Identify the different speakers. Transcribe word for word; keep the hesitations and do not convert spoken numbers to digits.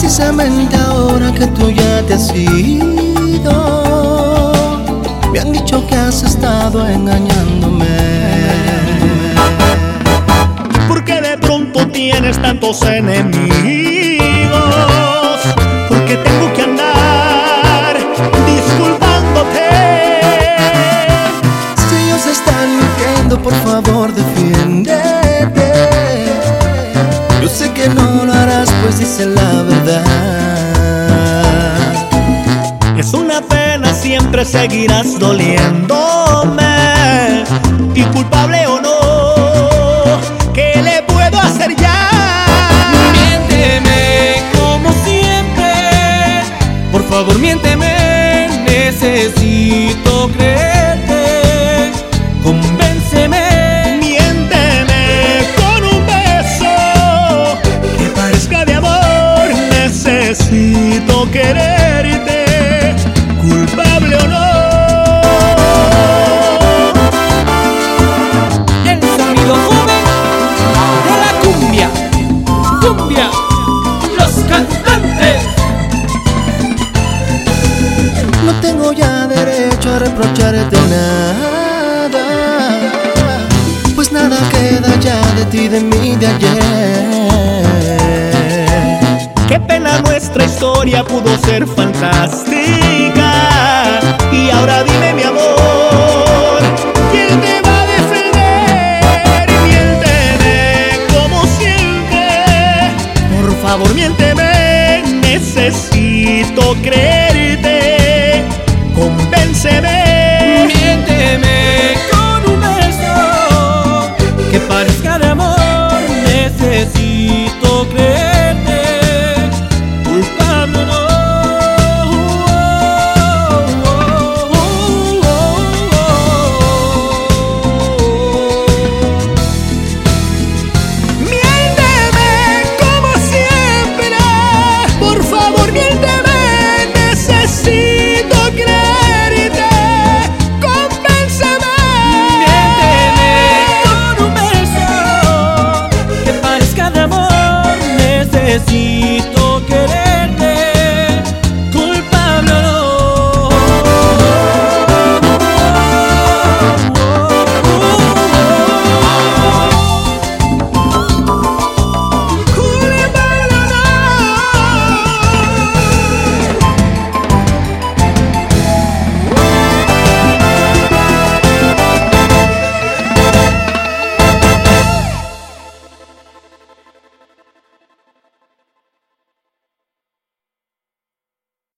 Speaker 1: Precisamente ahora que tú ya te has ido, me han dicho que has estado engañándome.
Speaker 2: Porque de pronto tienes tantos enemigos, porque tengo que andar disculpándote.
Speaker 1: Si ellos están mintiendo, por favor defiéndete. Yo sé que no lo harás, pues dice la verdad.
Speaker 2: Es una pena, siempre seguirás doliéndome. Y culpable o no, ¿qué le puedo hacer ya?
Speaker 3: Miénteme como siempre, por favor miénteme, necesito creerte. Convénceme,
Speaker 2: Miénteme con un beso que parezca de amor. Necesito quererte, culpable o no.
Speaker 3: el sonido joven de la cumbia, cumbia, los cantantes.
Speaker 1: No tengo ya derecho a reprocharte nada, pues nada queda ya de ti, de mí, de ayer.
Speaker 2: Qué pena, nuestra historia pudo ser fantástica. Y ahora dime, mi amor, ¿quién te va a defender? Miénteme como siempre, por favor miénteme. Necesito creerte, convénceme.